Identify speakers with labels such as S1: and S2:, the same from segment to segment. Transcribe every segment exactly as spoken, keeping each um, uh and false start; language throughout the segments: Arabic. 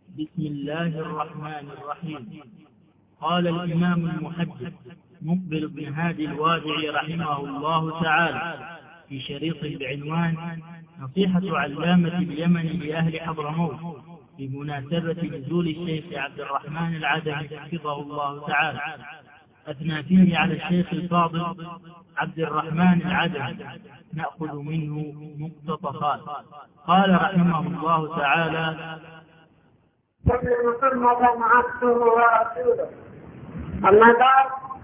S1: بسم الله الرحمن الرحيم. قال الإمام المحدث مقبل بن هادي الوادعي رحمه الله تعالى في شريط بعنوان نصيحة علامة اليمن لأهل حضرموت بمناسبة نزول الشيخ عبد الرحمن العدوي حفظه الله تعالى، أثنى فيه على الشيخ الفاضل عبد الرحمن العدوي، نأخذ منه مقتطفات. قال رحمه الله تعالى:
S2: محمدا عبده ورسوله، أما بعد،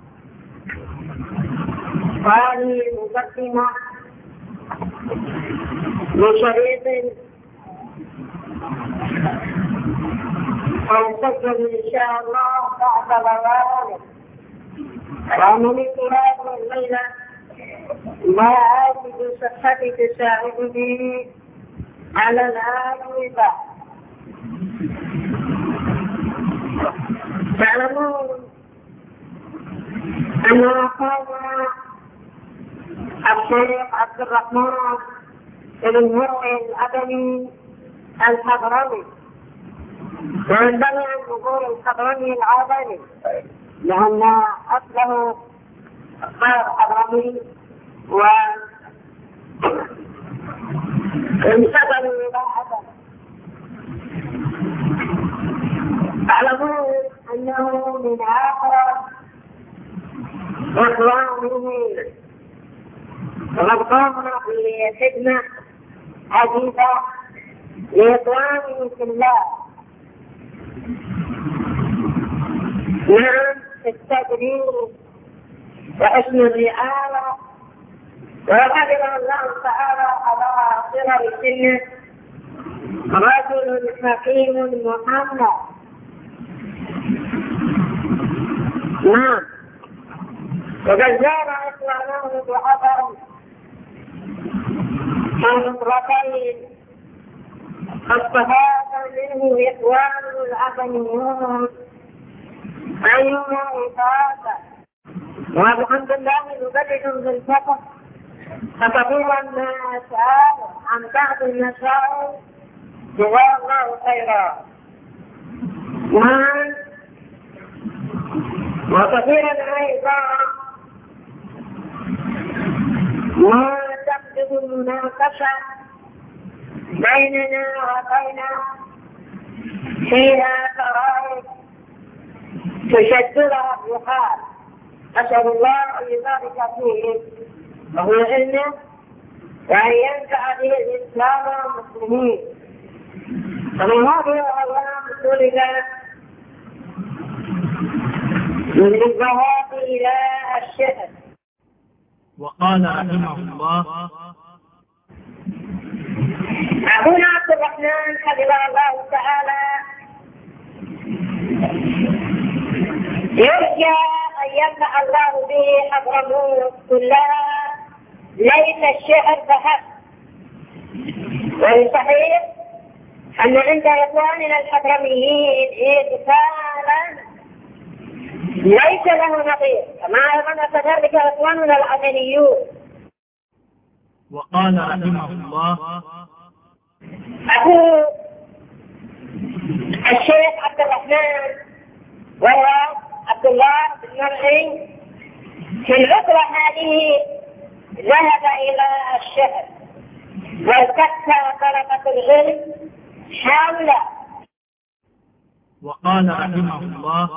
S2: هذه مقدمة لشريط سيسجل إن شاء الله بعد بيانه، ومن اضطراب الليلة ما عاد بصحة تساعده على الآجوبة. تعلمون أن أخانا الشيخ عبد الرحمن بن مرعي الأبني الحضرمي، وينبغي أن نقول الحضرمي العبني لأن أصله غير حضرمي وانتقلوا إلى عبن. تعلمون أنه من آخر إخوانه، وقد قامنا بخدمة عديدة لإخوانه في الله، نعم في التدريب وحسن الرعاية، وقدر الله تعالى على صغر سنه رجل حكيم محمد. نعم، وقد زار إخوانه بعبر في مطرقين فاستفاد منه إخوانه العبنيون أيما إفادة، والحمد لله نبلغ بالفقه، فكثيرا ما أسأل عن بعض المسائل جزاه الله خيرا. نعم، وكثيرا أيضا ما تقصد المناقشة بيننا وبينه فيها فرائض تشددها الرحال، أسأل الله أن يبارك فيه وهو علمه وأن ينفع به الإسلام والمسلمين. ومن هذه الأيام سلك من الذهاب إلى الشهر.
S1: وقال رحمه الله:
S2: أبونا عبد الرحمن حفظه الله تعالى يرجى أن ينفع الله به حضرموت كلها، ليس الشهر فحسب. والصحيح أن عند إخواننا الحضرميين إغفالا ليس له نظير، كما أيضا كذلك إخواننا العدنيون.
S1: وقال رحمه الله:
S2: أبو الشيخ عبد الرحمن وهو عبد الله بن مرعي في العطرة هذه ذهب إلى الشهر والتفتى طلبة العلم حوله.
S1: وقال رحمه الله: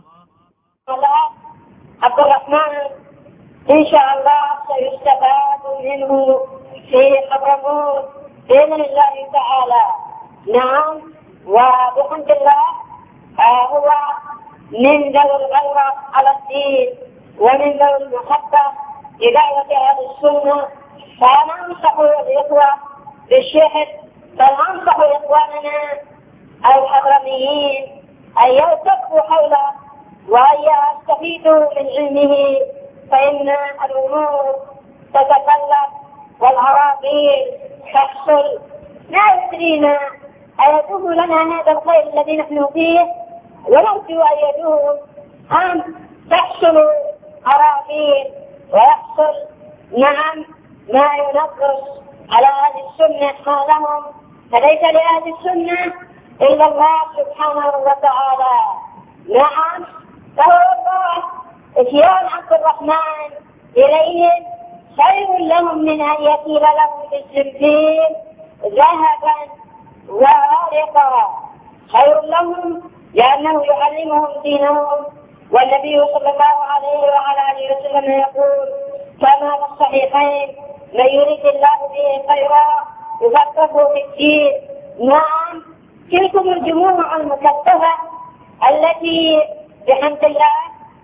S2: عبد الرحمن إن شاء الله سيستفاد منه في حضرموت بإذن الله تعالى. نعم، وبحمد الله آه هو من ذوي الغيرة على الدين ومن ذوي المحبة لدعوة أهل السنة، فأنا أنصح الإخوة بالشهر، فأنصح إخواننا الحضرميين أن يلتفوا حوله وأن يستفيدوا من علمه، فإن الأمور تتكلف والعراقيل تحصل. لا يدرينا أيدوه لنا هذا الخير الذي نحن فيه، ونرجو أن يدوم أن تحصل عراقيل ويحصل نعم ما ينقص على أهل السنة حالهم، فليس لأهل السنة إلا الله سبحانه وتعالى. نعم، فوالله إتيان عبد الرحمن إليهم خير لهم من أن يكيل لهم في السنفير ذهبا وورقا، خير لهم لأنه يعلمهم دينهم. والنبي صلى الله عليه وعلى آله وسلم يقول كما في الصحيحين: من يريد الله به خيرا يفقهه في الدين. نعم، تلكم الجموع المكثفة التي بحمد الله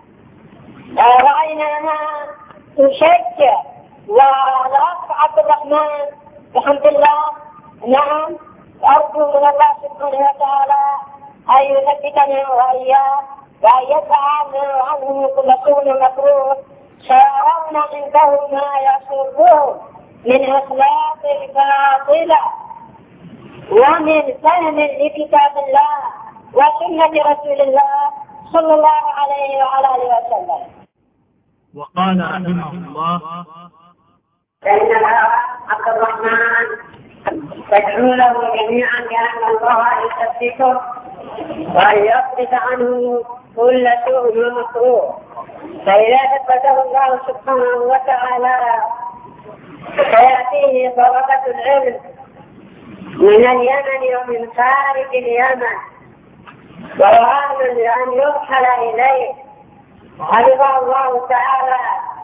S2: رأيناها تشجع والأخ عبد الرحمن بحمد الله. نعم، أرجو من الله سبحانه وتعالى أن يثبتنا وإياه وأن يدفع عنه كل سوء مكروه، سيرون عنده ما يسره من أخلاق باطلة ومن فهم لكتاب الله وسنة رسول الله صلى الله عليه وعلى آله وسلم.
S1: وقال رحمه الله:
S2: فإن عبد الرحمن تدعو له جميعا بأن الله يثبته وأن يصرف عنه كل سوء ومكروه، فإذا ثبته الله سبحانه وتعالى سيأتيه طلبة العلم من اليمن ومن خارج اليمن ويعامل أن يرحل إليه حفظه الله تعالى.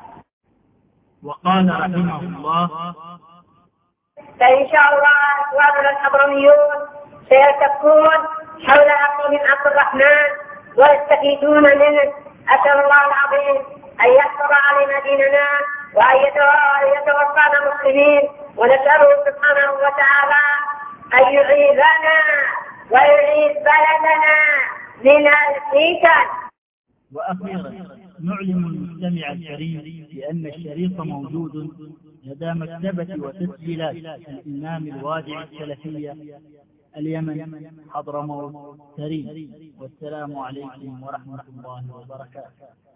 S1: وقال رحمه الله:
S2: فإن شاء الله إخواننا الحضرميون سيلتفون حول أخيهم عبد الرحمن ويستفيدون منه. أسأل الله العظيم أن يحفظ علينا ديننا وأن يتوفانا مسلمين، ونسأله سبحانه وتعالى أن يعيذنا ويعيذ بلدنا من الفتن.
S1: وأخيرا نعلم المستمع الكريم بأن الشريط موجود لدى مكتبة وتسجيلات الإمام الوادع السلفية اليمن حضرموت تريم. والسلام عليكم ورحمة الله وبركاته.